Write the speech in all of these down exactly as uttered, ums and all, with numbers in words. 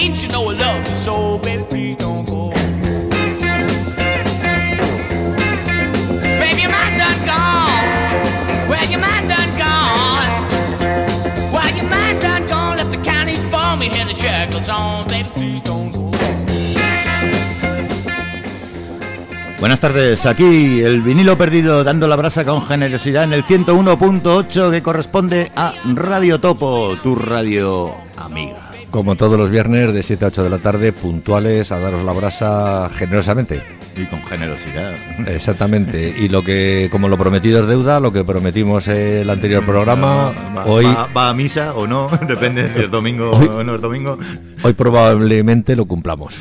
ain't you know I love you so, baby, please don't go. Baby, your mind done gone. Well, your mind done gone. Well, your mind done gone. Left the county for me, had the shackles on, baby, please don't go. Buenas tardes, aquí el vinilo perdido dando la brasa con generosidad en el ciento uno punto ocho que corresponde a Radio Topo, tu radio amiga. Como todos los viernes de siete a ocho de la tarde, puntuales a daros la brasa generosamente. Y con generosidad. Exactamente, y lo que, como lo prometido es deuda, lo que prometimos el anterior programa, no, va, hoy... Va, va a misa o no, depende si es domingo hoy, o no es domingo. Hoy probablemente lo cumplamos.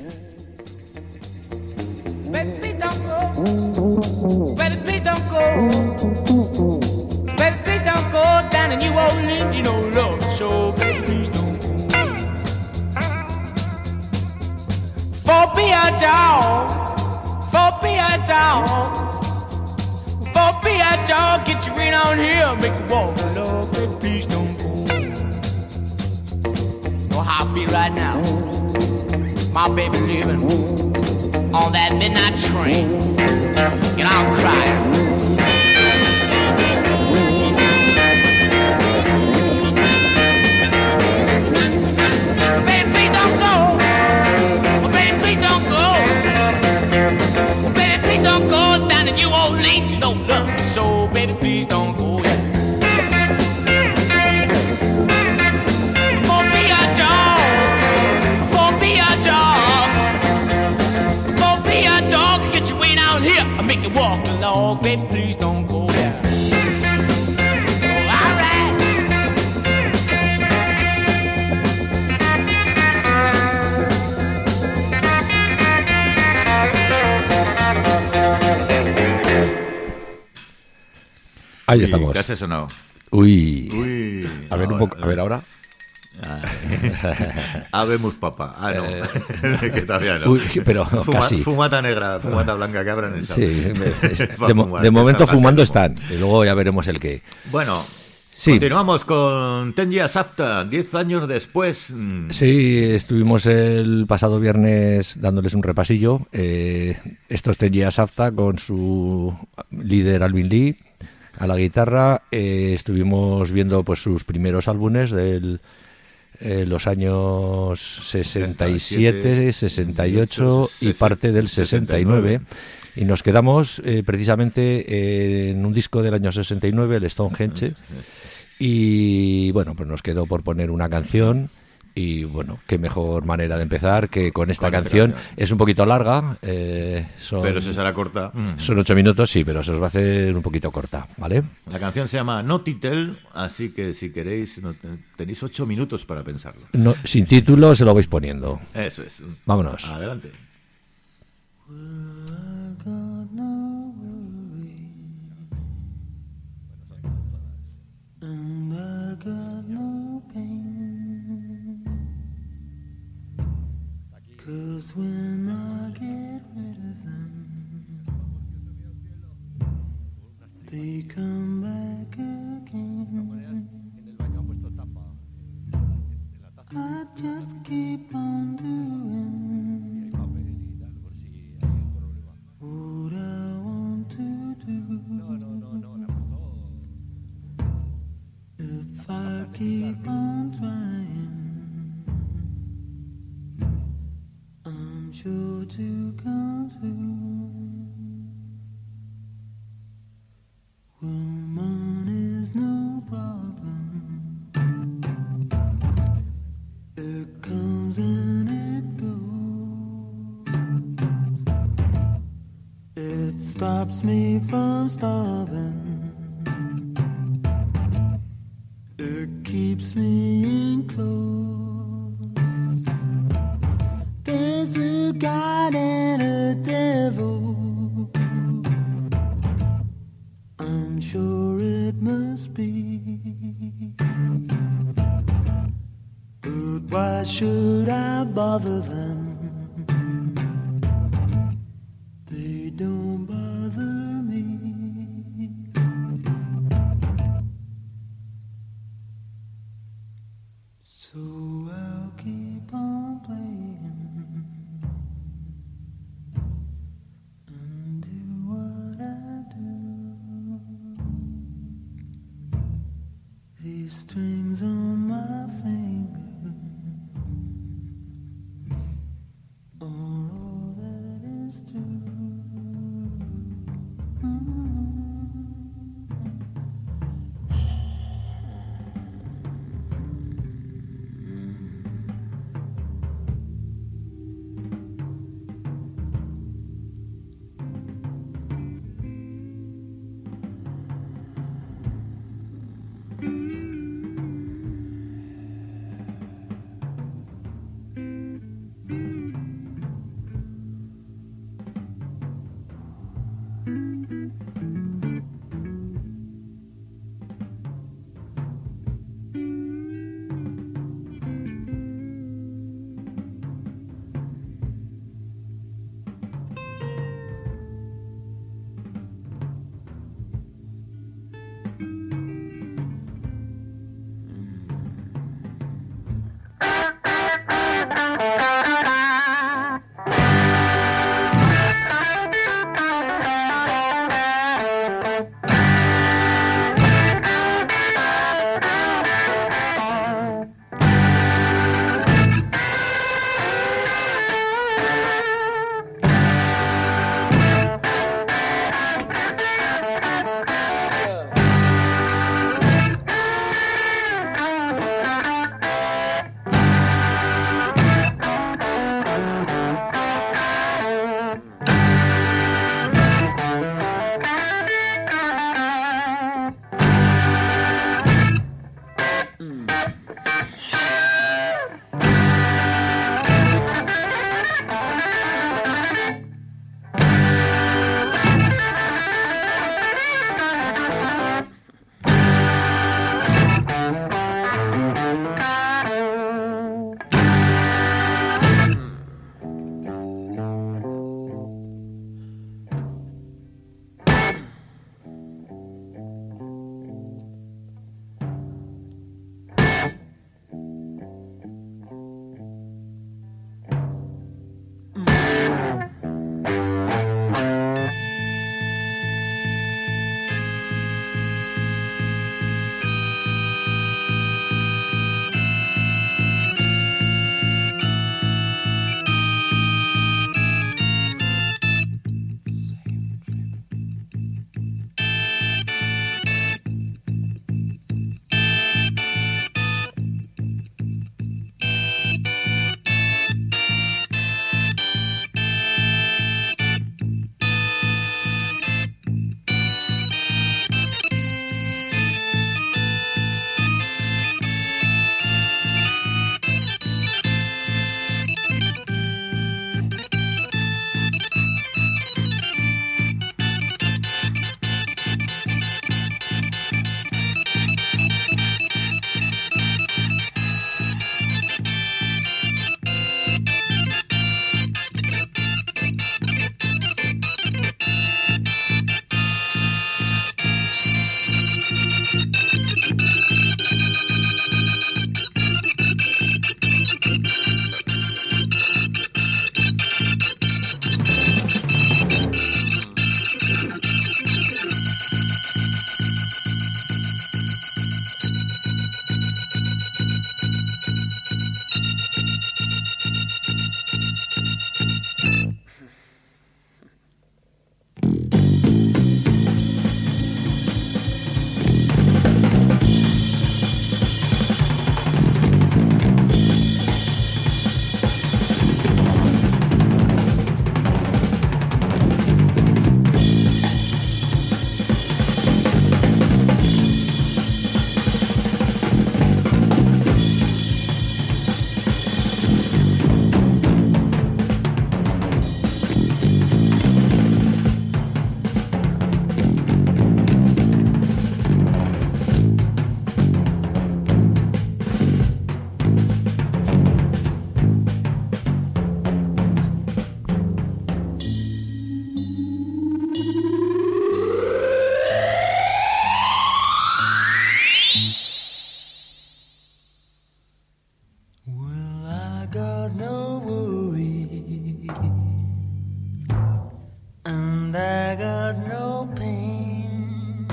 Baby, please don't go. Baby, please don't go down in New Orleans, you know love so. Baby, please don't go. For be a dog, for be a dog, for be a dog, get your ring on here, make you walk, love. Baby, please don't go. Know how I feel right now. My baby living on that midnight train. Get out crying. Baby, please don't go. Oh, baby, please don't go. Oh, baby, please don't go down to New Orleans. You don't love me so, baby, please don't go. Yeah. For be a dog, for be a dog, for be a dog, get your way down here. I make you walk along, baby, please don't go there. Oh, all right. Ahí estamos. ¿Qué haces o no? Uy. Uy. A ver, un poco, a ver ahora. Habemos papá. Ah, no. Eh, que todavía no. Uy, pero Fuma, casi. Fumata negra, fumata blanca que abran esa. Sí, de, mo- de momento fumando están. Y luego ya veremos el qué. Bueno, sí. Continuamos con Ten Years After, diez años después. Sí, estuvimos el pasado viernes dándoles un repasillo. Eh, estos Ten Years After con su líder Alvin Lee a la guitarra. Eh, estuvimos viendo pues sus primeros álbumes del eh, los años sesenta y siete, sesenta y ocho y parte del sesenta y nueve. Y nos quedamos eh, precisamente en un disco del año sesenta y nueve, el Stonehenge. Y bueno, pues nos quedó por poner una canción. Y bueno, qué mejor manera de empezar que con esta, con canción. esta canción. Es un poquito larga, eh, son, pero se será corta. Son ocho minutos, sí, pero se os va a hacer un poquito corta, ¿vale? La canción se llama No Title, así que si queréis, no, tenéis ocho minutos para pensarlo. No, sin título se lo vais poniendo. Eso es. Vámonos. Adelante. Cause when I get rid of them, they come back again. I just keep on doing what I want to do. If I keep on trying, I'm sure to come through. Woman is no problem. It comes and it goes. It stops me from starving. It keeps me enclosed. There's a God and a devil. I'm sure it must be. But why should I bother them? They don't bother me. So I'll keep on got no worry, and I got no pain,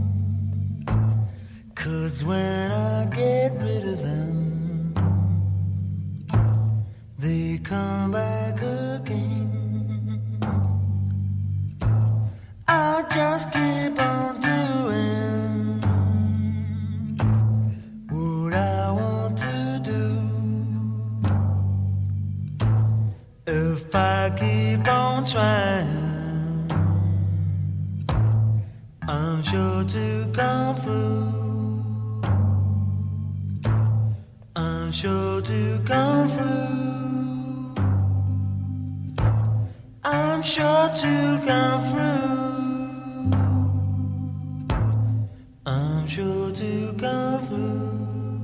'cause when I get rid of them, they come back again. I just keep on doing what I want to do. If I keep on trying, I'm sure to come through. I'm sure to come through. I'm sure to come through. I'm sure to come through.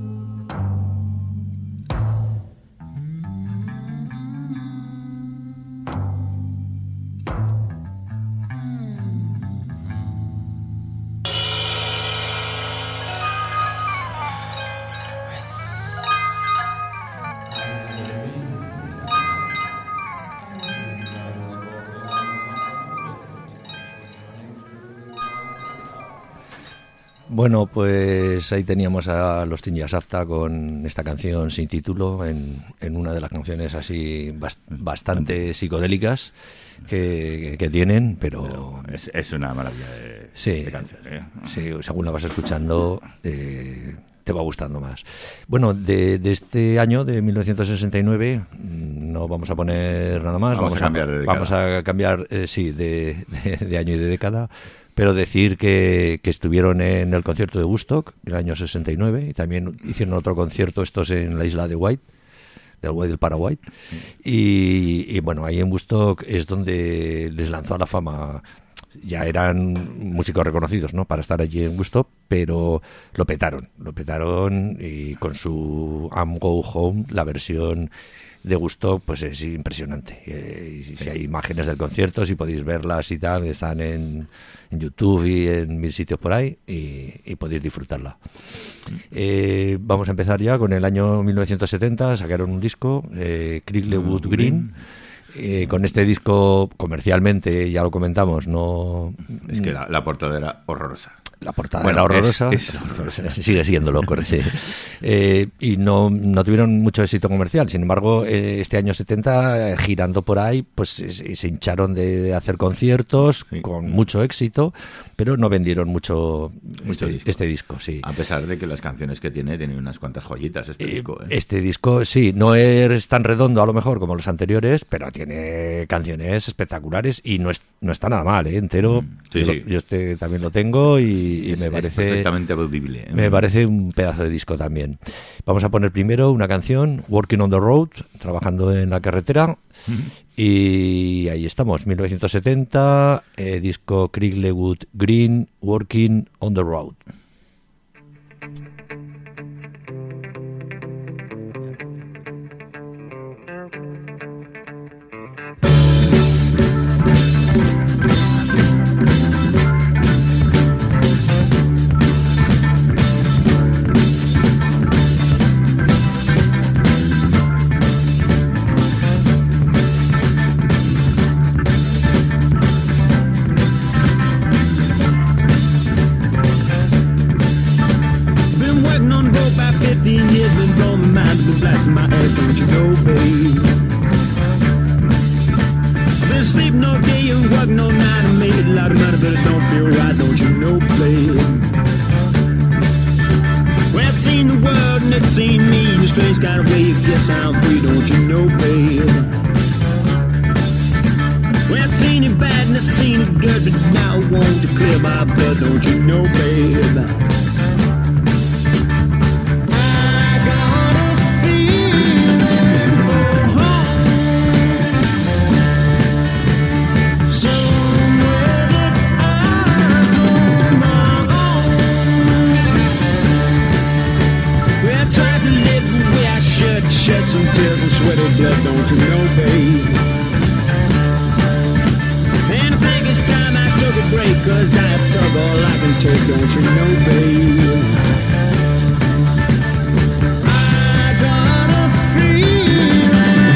Bueno, pues ahí teníamos a los Tinja Safta con esta canción sin título, en, en una de las canciones así bast- bastante psicodélicas que, que tienen, pero... Pero es, es una maravilla de, Sí, de canción, ¿eh? sí, según la vas escuchando, eh, te va gustando más. Bueno, de, de este año, de mil novecientos sesenta y nueve, no vamos a poner nada más. Vamos a cambiar de década. Vamos a cambiar, eh, sí, de, de, de año y de década. Pero decir que, que estuvieron en el concierto de Woodstock en el año sesenta y nueve y también hicieron otro concierto, estos en la isla de White, del White del Paraguay. Y, y bueno, ahí en Woodstock es donde les lanzó a la fama. Ya eran músicos reconocidos, ¿no?, para estar allí en Woodstock, pero lo petaron, lo petaron y con su I'm Go Home, la versión de Woodstock, pues es impresionante. Eh, y si hay imágenes del concierto, si podéis verlas y tal, que están en, en YouTube y en mil sitios por ahí, y, y podéis disfrutarla. Eh, vamos a empezar ya con el año mil novecientos setenta, sacaron un disco, eh, Cricklewood Green. Eh, con este disco comercialmente, ya lo comentamos, no... Es que la, la portada era horrorosa. La portada Bueno, era horrorosa, es- es horrorosa. sigue siendo loco, sí. Eh, y no, no tuvieron mucho éxito comercial. Sin embargo, eh, este año setenta, eh, girando por ahí, pues se, se hincharon de, de hacer conciertos Sí. con mucho éxito, pero no vendieron mucho Este este, disco. este disco, sí. A pesar de que las canciones que tiene tienen unas cuantas joyitas este Eh, disco. ¿eh? Este disco, sí, no es tan redondo a lo mejor como los anteriores, pero tiene canciones espectaculares y no, es, no está nada mal, ¿eh? Entero. Mm, sí, yo, sí. yo este también lo tengo y, y Es- me es parece perfectamente audible. ¿eh? me parece un pedazo de disco también. Vamos a poner primero una canción, Working on the Road, trabajando en la carretera. Y ahí estamos, mil novecientos setenta, eh, disco Cricklewood Green, Working on the Road. Been working on the road about fifteen years, been blowing my mind, been blasting my ass, don't you know, babe? I've been sleeping all day and working all night and made a lot of money, but it don't feel right, don't you know, babe? Well, I've seen the world and it's seen me in a strange kind of way. Guess I'm free, don't you know, babe? Well, I've seen it bad and I've seen it good, but now I want to clear my blood, don't you know, babe? I got a feeling, oh, somewhere that I'm on my own. Well, I tried to live the way I should, shed some tears and sweated blood, don't you know, babe? And I think it's time I took a break, 'cause I've took all I can take, don't you know, babe? I got a feeling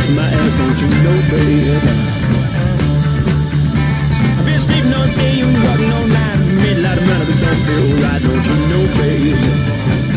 blasting my ass, don't you know, baby? I've been sleeping all day and walking all night, made a lot of money, but don't feel right, don't you know, baby?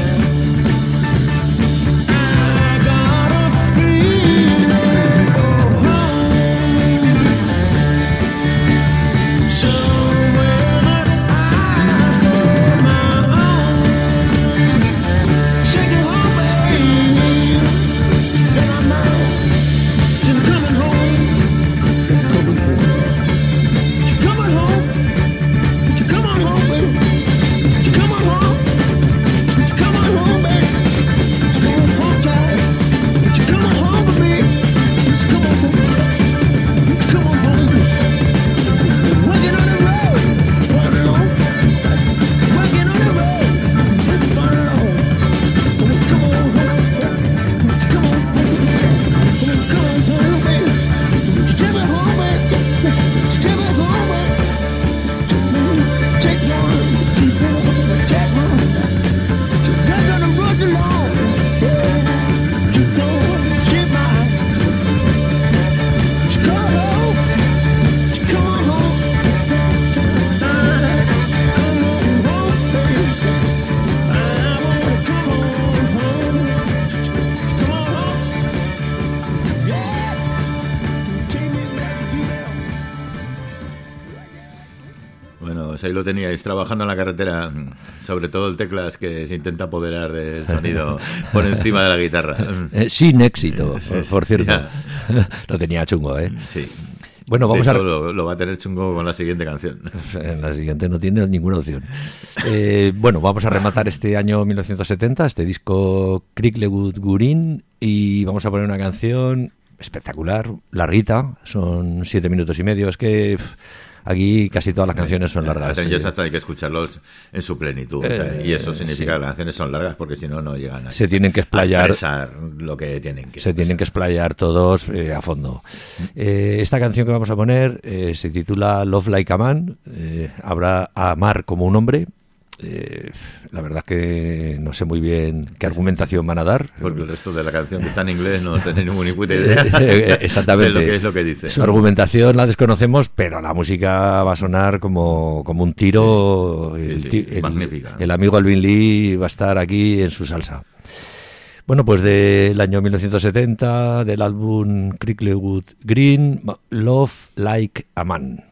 Ahí lo teníais, trabajando en la carretera, sobre todo el teclas que se intenta apoderar del sonido por encima de la guitarra. Eh, sin éxito, por, por cierto. Lo tenía chungo, ¿eh? Sí. Bueno, vamos de a... hecho, lo, lo va a tener chungo con la siguiente canción. En la siguiente no tiene ninguna opción. Eh, bueno, vamos a rematar este año mil novecientos setenta, este disco Cricklewood Green, y vamos a poner una canción espectacular, larguita, son siete minutos y medio. Es que... Pff, aquí casi todas las canciones son largas. Ya exacto, hay que escucharlos en su plenitud. Eh, o sea, y eso significa sí. que las canciones son largas porque si no, no llegan a, se tienen que explayar, a expresar lo que tienen que Se expresar. tienen que explayar todos eh, a fondo. Eh, esta canción que vamos a poner eh, se titula Love Like a Man. Eh, habrá amar como un hombre. Eh, la verdad es que no sé muy bien qué argumentación van a dar. Porque el resto de la canción que está en inglés no tiene ninguna ni puta idea exactamente de lo que es lo que dice. Su argumentación la desconocemos, pero la música va a sonar como, como un tiro. Sí, el, sí, sí, el, magnífica. El amigo Alvin Lee va a estar aquí en su salsa. Bueno, pues del año mil novecientos setenta, del álbum Cricklewood Green, Love Like a Man.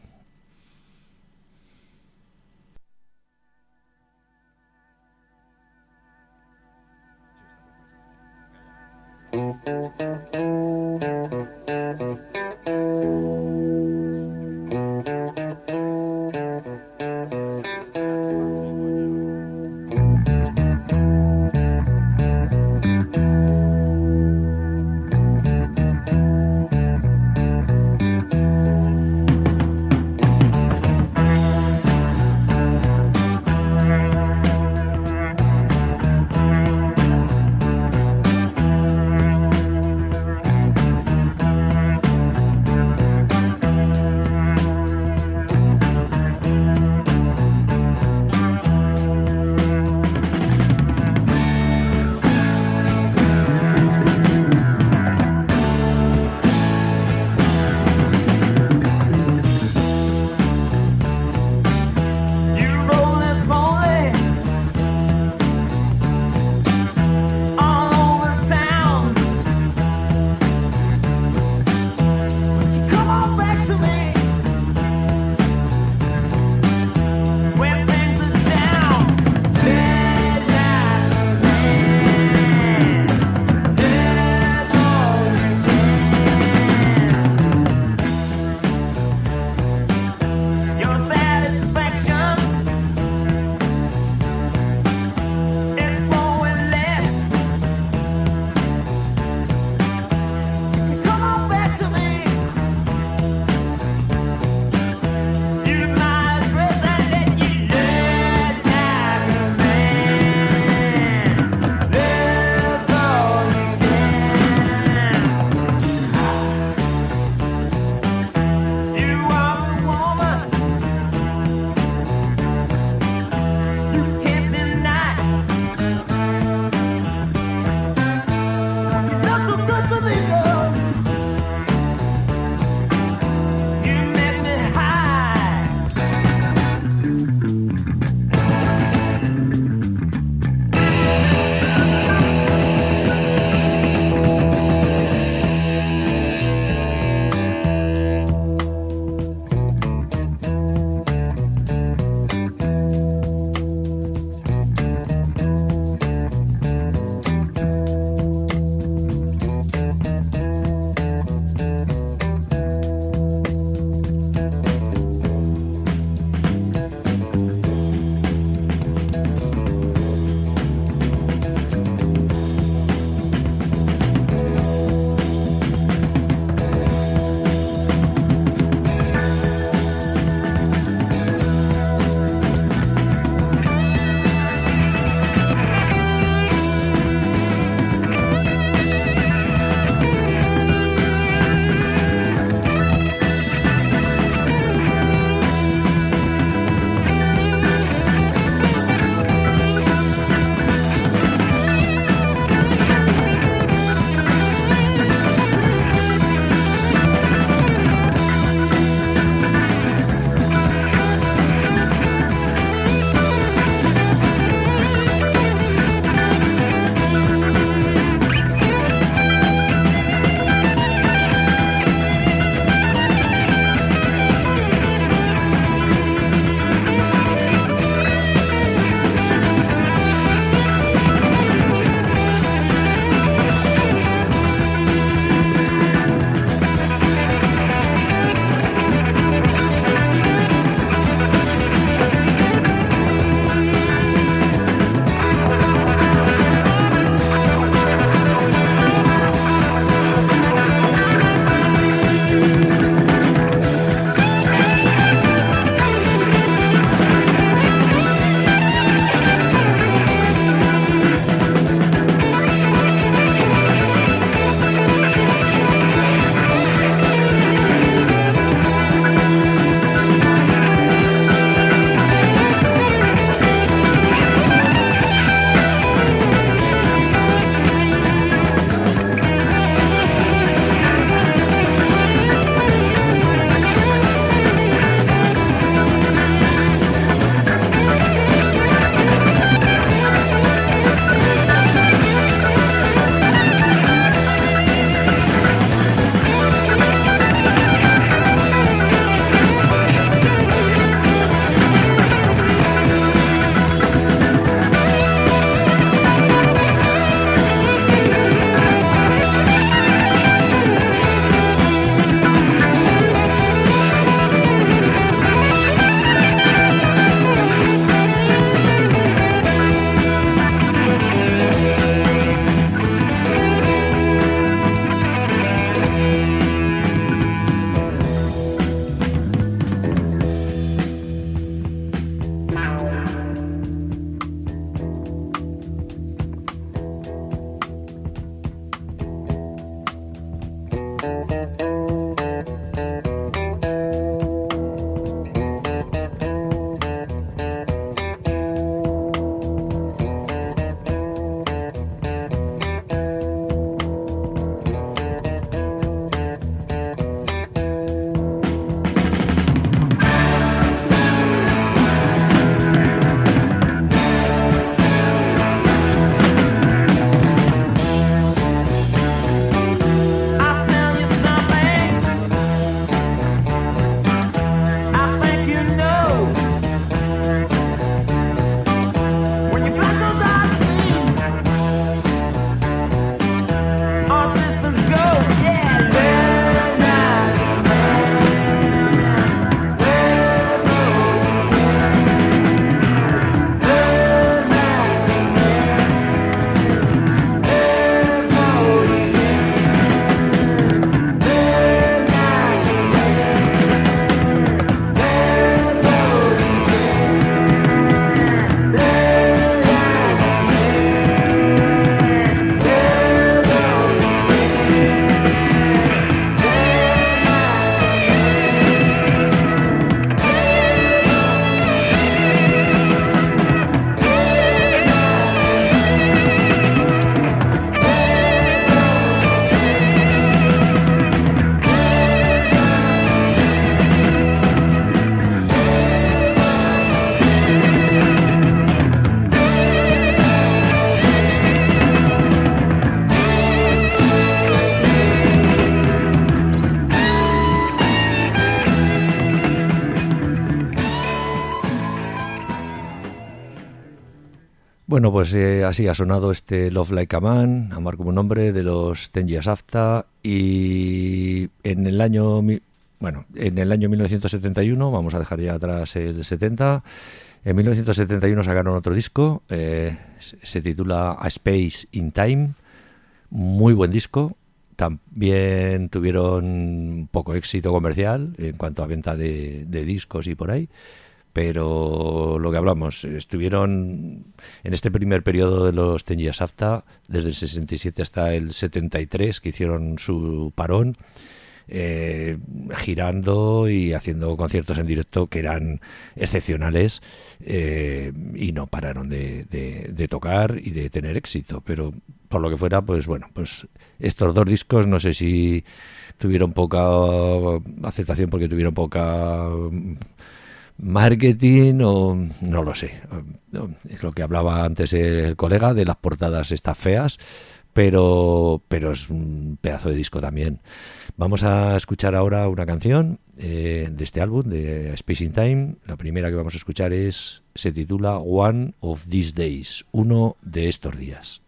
Bueno, pues eh, así ha sonado este Love Like a Man, Amar como un hombre, de los Ten Years After, y en el año mi- bueno, en el año mil novecientos setenta y uno, vamos a dejar ya atrás el setenta, en mil novecientos setenta y uno sacaron otro disco, eh, se, se titula A Space in Time, muy buen disco. También tuvieron poco éxito comercial en cuanto a venta de, de discos y por ahí, pero lo que hablamos, estuvieron en este primer periodo de los Ten Years After, desde el sesenta y siete hasta el setenta y tres, que hicieron su parón, eh, girando y haciendo conciertos en directo que eran excepcionales, eh, y no pararon de, de, de tocar y de tener éxito, pero por lo que fuera, pues bueno, pues estos dos discos no sé si tuvieron poca aceptación porque tuvieron poca marketing o no lo sé. Es lo que hablaba antes el colega de las portadas estas feas, pero pero es un pedazo de disco también. Vamos a escuchar ahora una canción eh, de este álbum, de Space in Time. La primera que vamos a escuchar es, se titula One of These Days, uno de estos días.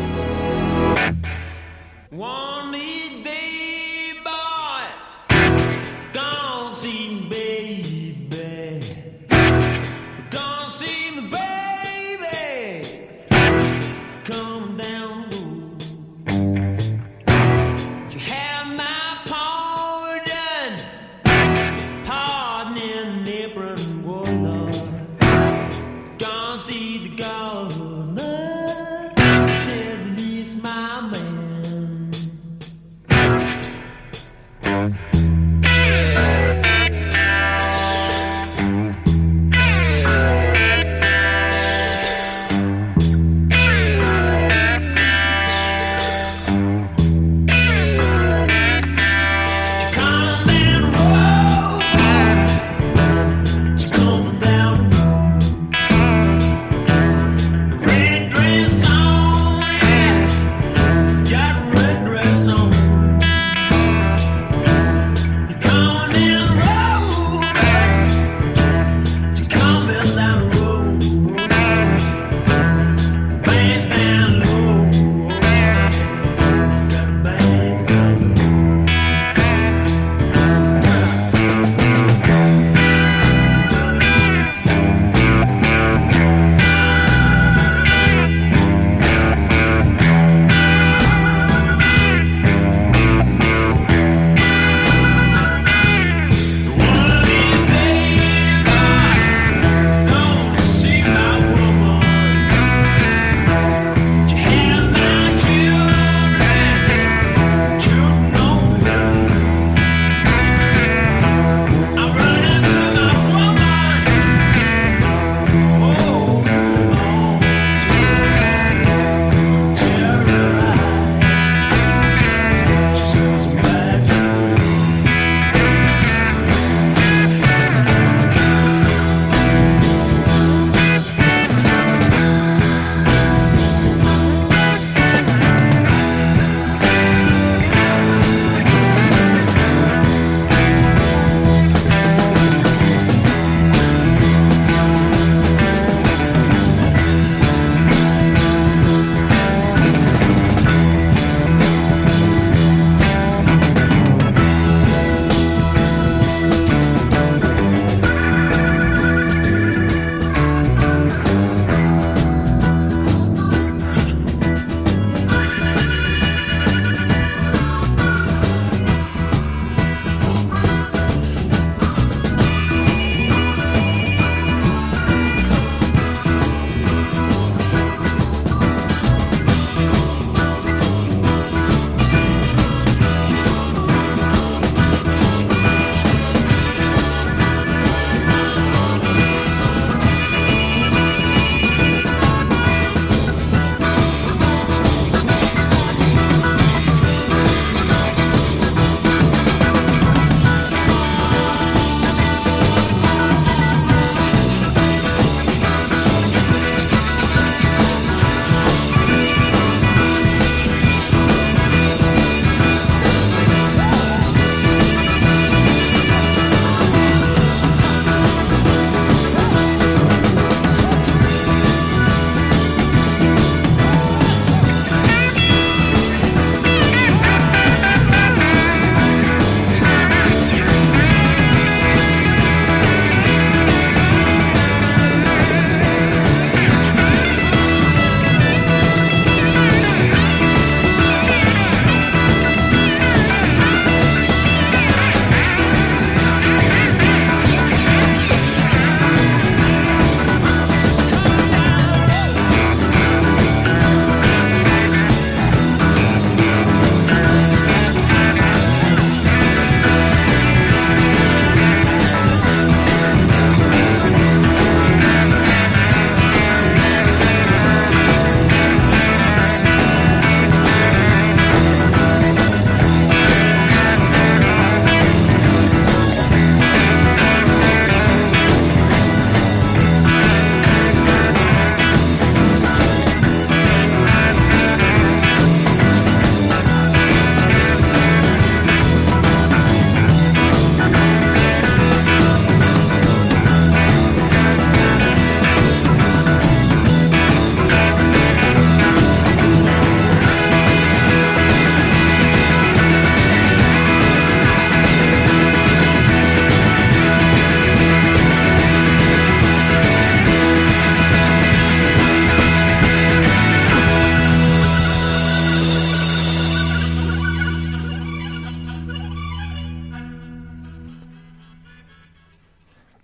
One day, boy,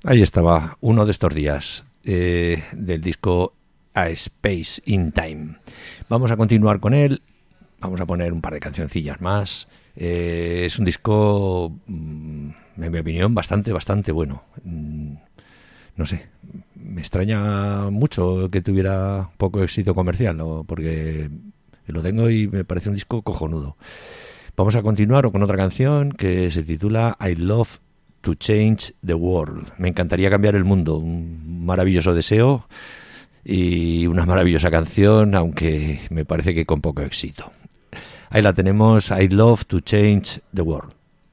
Ahí estaba, uno de estos días eh, del disco A Space in Time. Vamos a continuar con él, vamos a poner un par de cancioncillas más. Eh, es un disco, mm, en mi opinión, bastante, bastante bueno. Mm, no sé, me extraña mucho que tuviera poco éxito comercial, ¿no? Porque lo tengo y me parece un disco cojonudo. Vamos a continuar con otra canción que se titula I Love to Change the World. Me encantaría cambiar el mundo, un maravilloso deseo y una maravillosa canción, aunque me parece que con poco éxito. Ahí la tenemos, I Love to Change the World.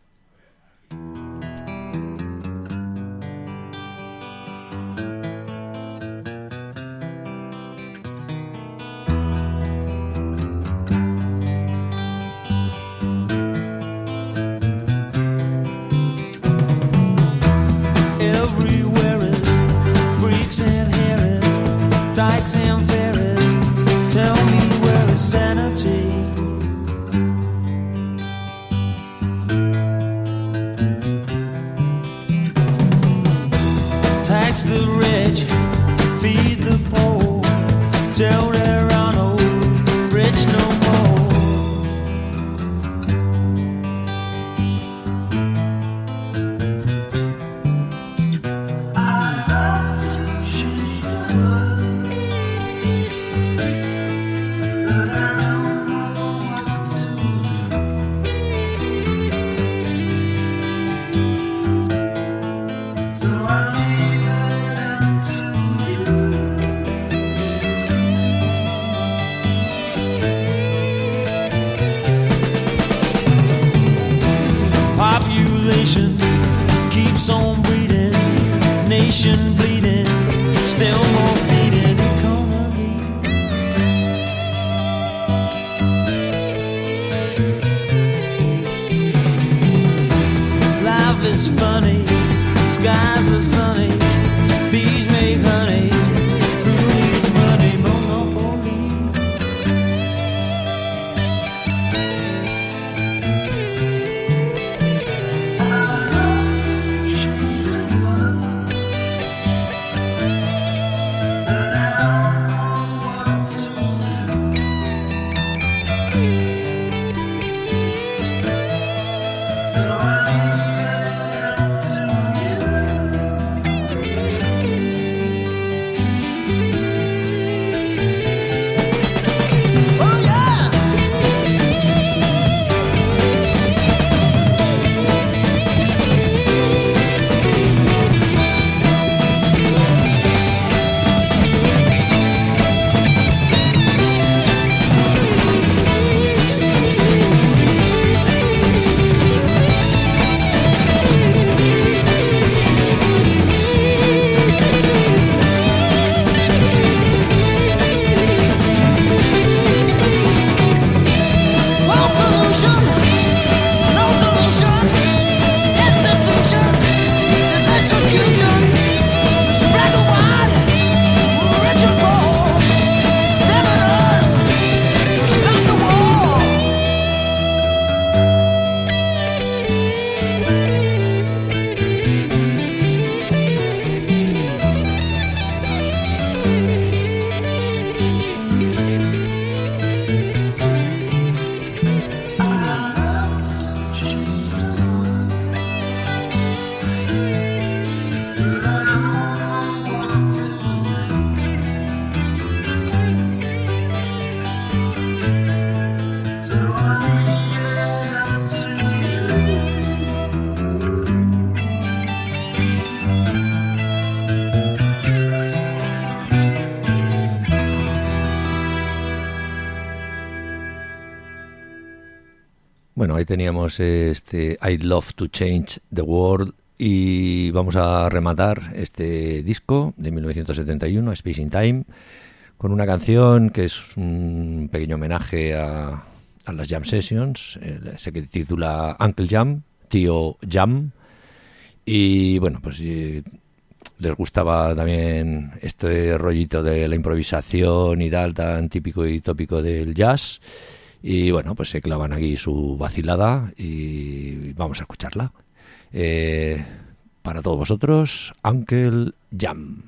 Bueno, ahí teníamos este I Love to Change the World y vamos a rematar este disco de mil novecientos setenta y uno, Space in Time, con una canción que es un pequeño homenaje a, a las Jam Sessions, eh, se titula Uncle Jam, Tío Jam, y bueno, pues eh, les gustaba también este rollito de la improvisación y tal, tan típico y tópico del jazz. Y bueno, pues se clavan aquí su vacilada y vamos a escucharla. Eh, para todos vosotros, Uncle Jam.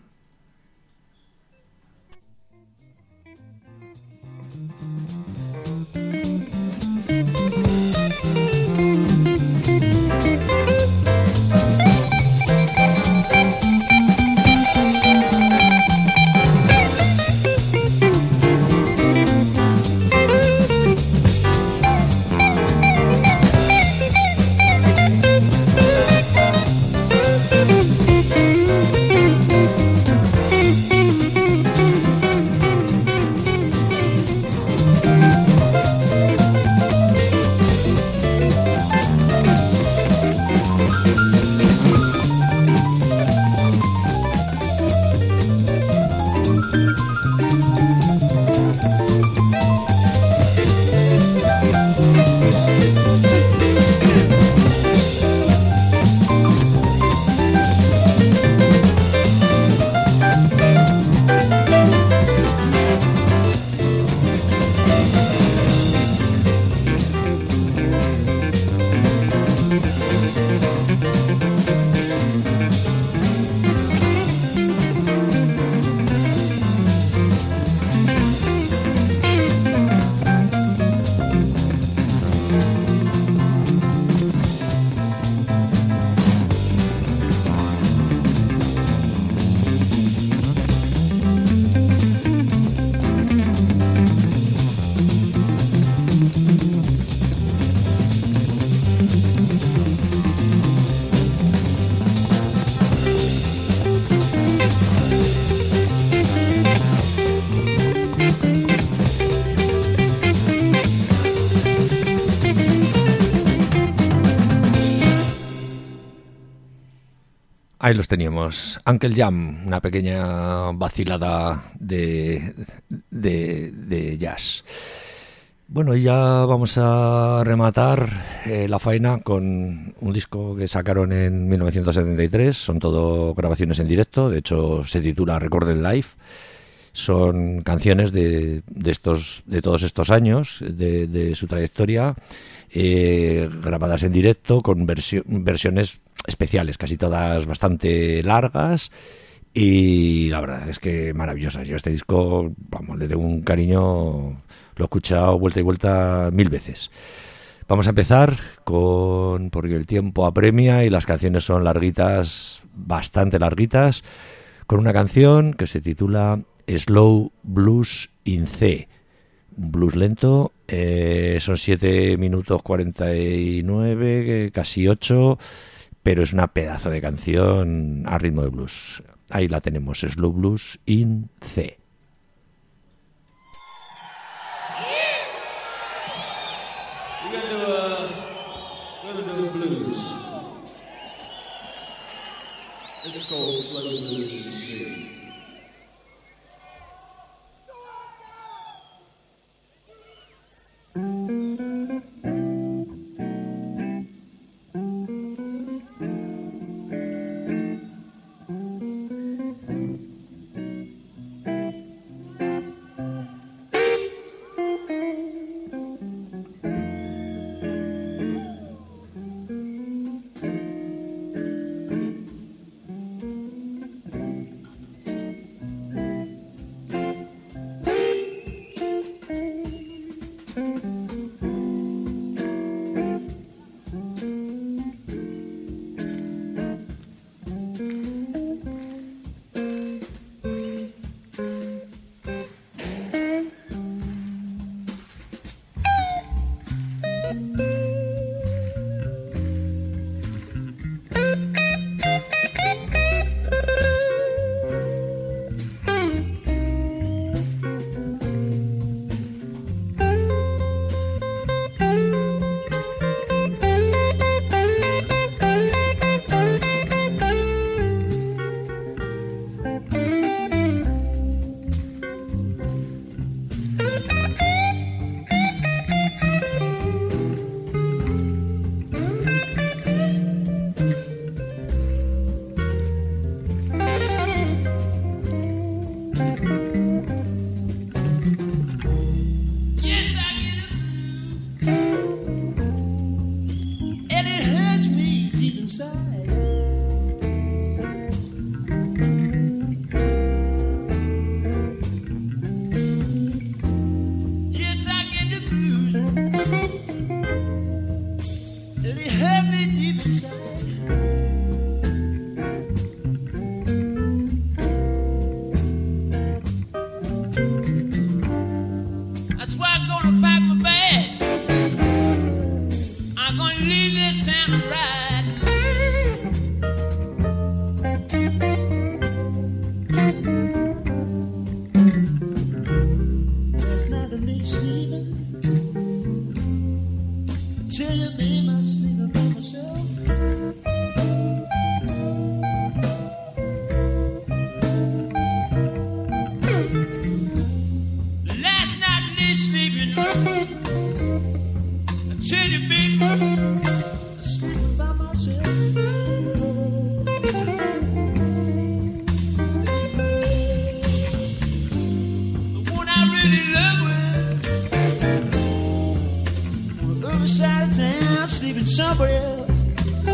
Ahí los teníamos. Uncle Jam, una pequeña vacilada de, de, de jazz. Bueno, y ya vamos a rematar eh, la faena con un disco que sacaron en mil novecientos setenta y tres. Son todo grabaciones en directo, de hecho se titula Recorded Live. Son canciones de, de, estos, de todos estos años, de, de su trayectoria, eh, grabadas en directo con versio, versiones especiales, casi todas bastante largas, y la verdad es que maravillosas. Yo este disco, vamos, le tengo un cariño, lo he escuchado vuelta y vuelta mil veces. Vamos a empezar con, porque el tiempo apremia y las canciones son larguitas, bastante larguitas, con una canción que se titula Slow Blues in C, un blues lento. Eh, son siete minutos cuarenta y nueve, casi ocho, pero es una pedazo de canción a ritmo de blues. Ahí la tenemos, Slow Blues in C. We're gonna do a, we're gonna do a blues. It's called Slow Blues in C. my breast.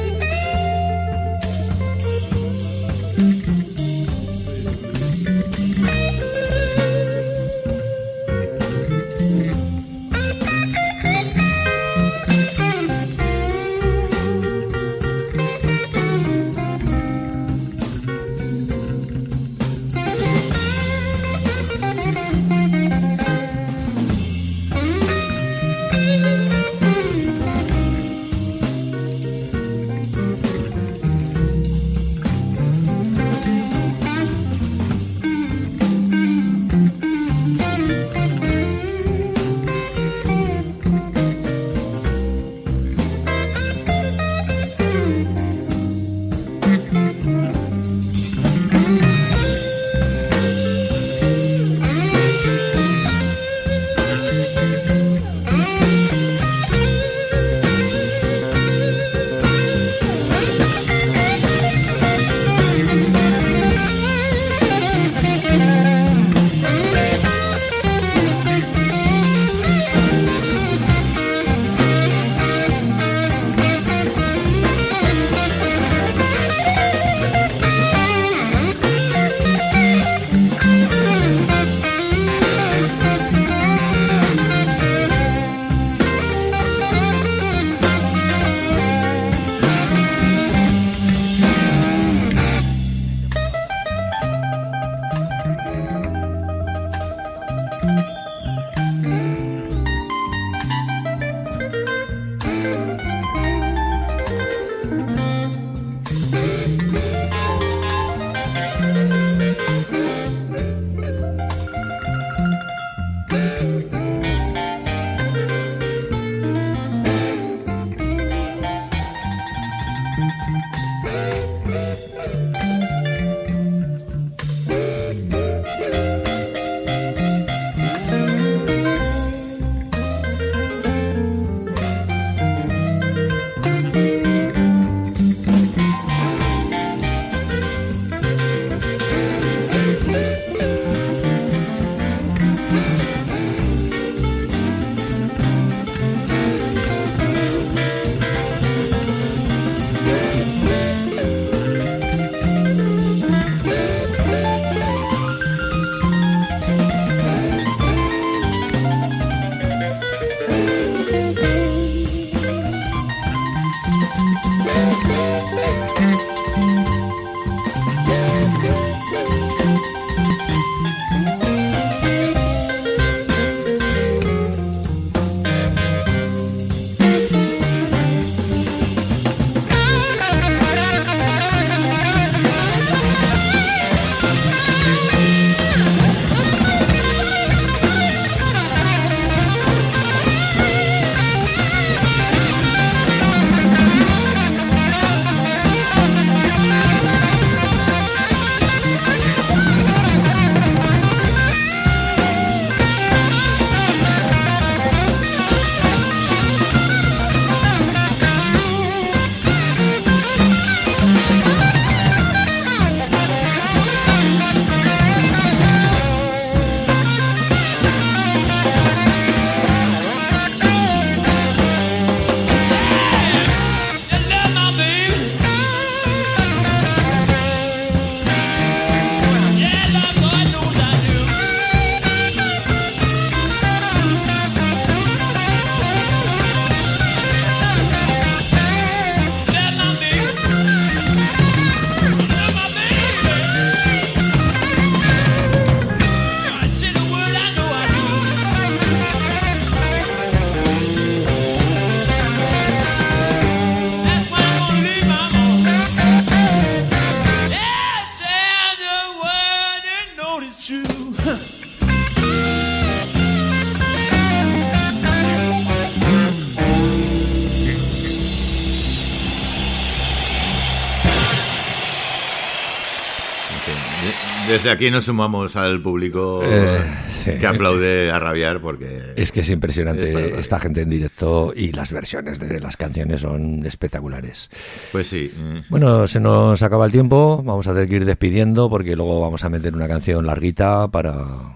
Desde aquí nos sumamos al público eh, sí. que aplaude a rabiar porque... Es que es impresionante es esta gente en directo y las versiones de las canciones son espectaculares. Pues sí. Bueno, se nos acaba el tiempo, vamos a tener que ir despidiendo porque luego vamos a meter una canción larguita para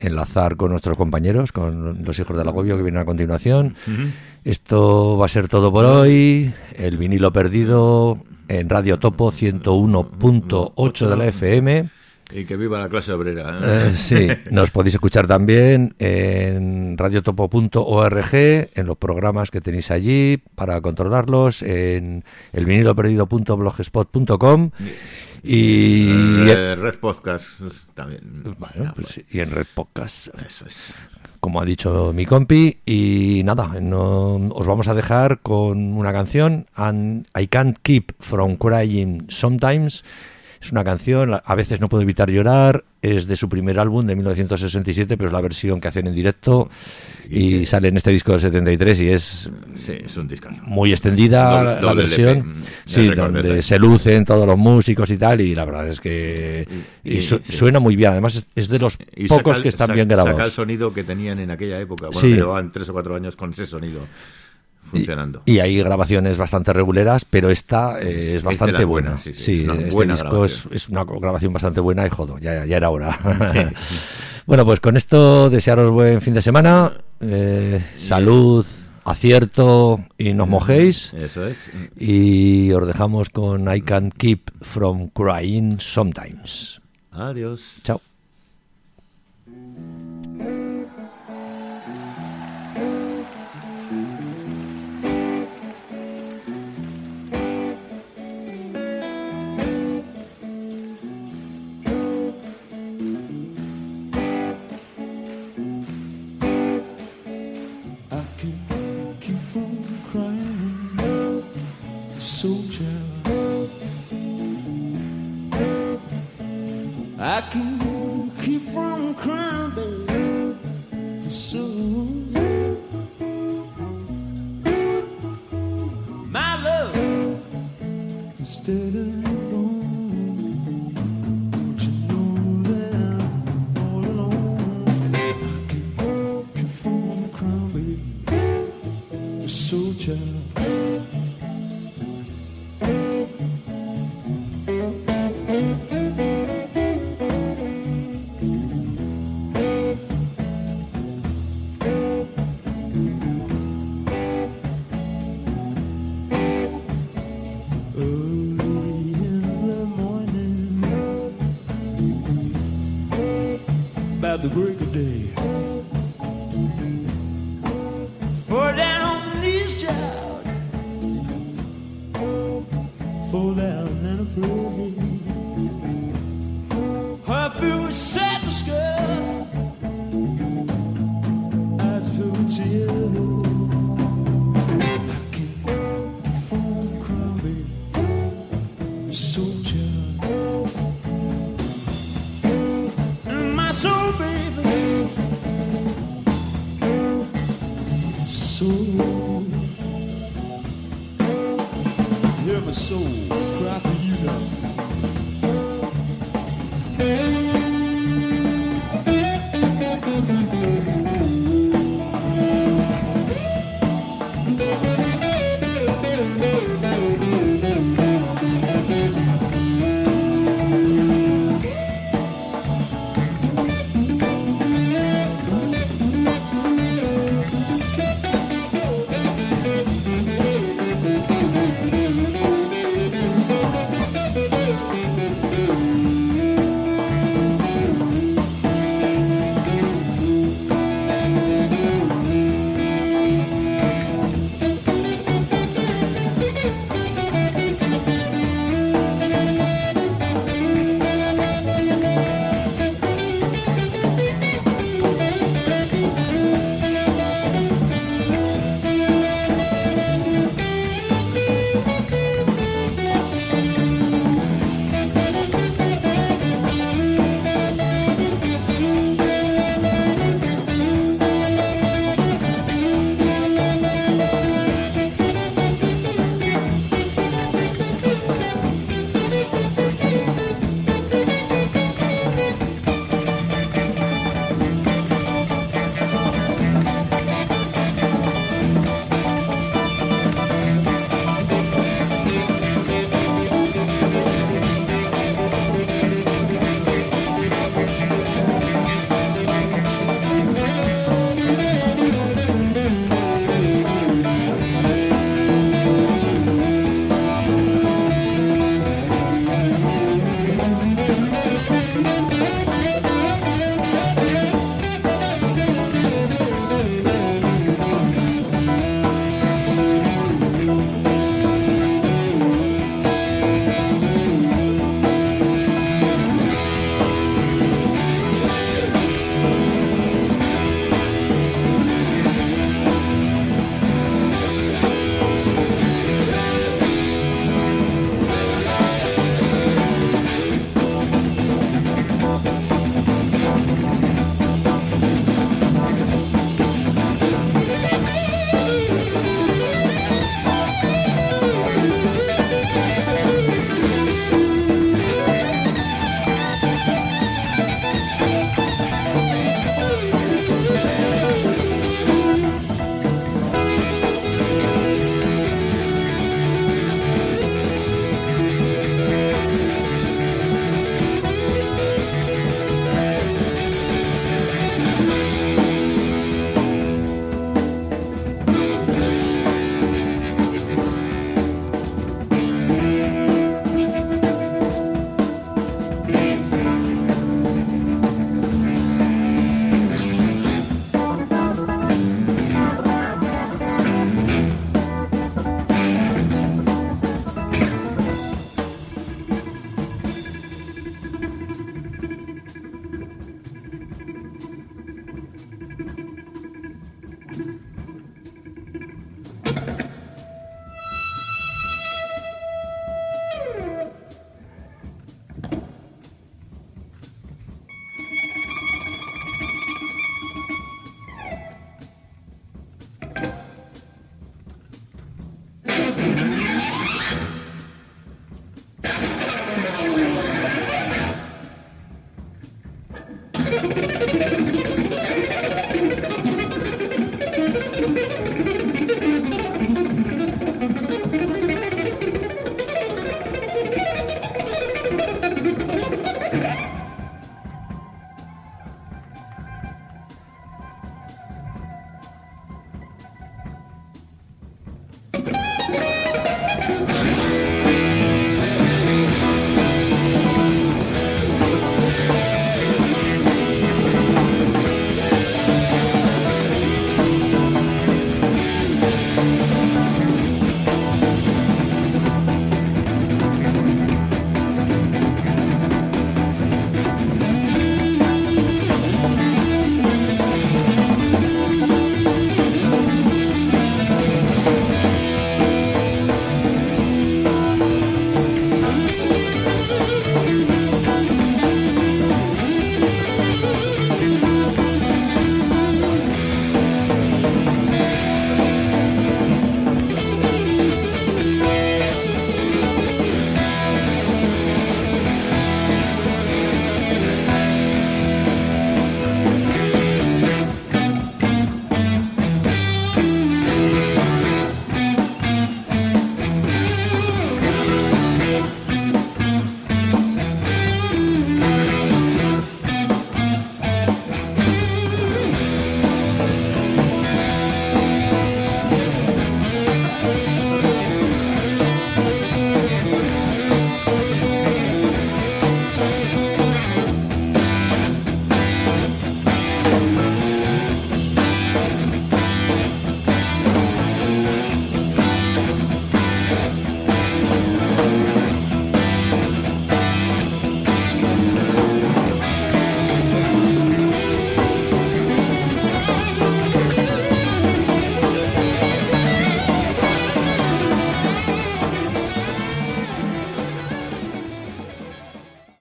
enlazar con nuestros compañeros, con los hijos del agobio que vienen a continuación. Ujú. Esto va a ser todo por hoy. El vinilo perdido en Radio Topo ciento uno punto ocho de la F M. Y que viva la clase obrera. Eh, sí, nos podéis escuchar también en radiotopo punto org, en los programas que tenéis allí para controlarlos, en el vinilo perdido punto blogspot punto com y, Eh, Red Podcast también. bueno, pues, y en Red Podcast, Eso es. como ha dicho mi compi. Y nada, no, os vamos a dejar con una canción, and I Can't Keep From Crying Sometimes. Es una canción, a veces no puedo evitar llorar, es de su primer álbum de mil novecientos sesenta y siete, pero es la versión que hacen en directo y, y sale en este disco del setenta y tres y es, sí, es un discazo. muy extendida Doble- la, la doble versión, L P, sí, de donde Record se lucen todos los músicos y tal, y la verdad es que Y- y su- sí. suena muy bien, además es, es de los Y pocos saca el- que están sa- bien grabados. Saca el sonido que tenían en aquella época. Bueno, Sí. llevaban tres o cuatro años con ese sonido funcionando. Y, y hay grabaciones bastante regulares, pero esta eh, es Es de bastante las buena. buenas, sí, sí, es una este buena disco es, grabación. es una grabación bastante buena y jodo, ya, ya era hora. Bueno, pues con esto desearos buen fin de semana, eh, salud, acierto y nos mojéis. Eso es. Y os dejamos con I Can't Keep From Crying Sometimes. Adiós. Chao. I can't keep from crying, soldier. I can't keep from crying, baby, so my love instead of gone. Don't you know that I'm all alone? I can't keep from crying, baby, soldier. Early in the morning, about the break of day, fall down on my knees, child, fall down and pray. Her filled with sadness, girl, eyes filled with tears. Soldier, my soul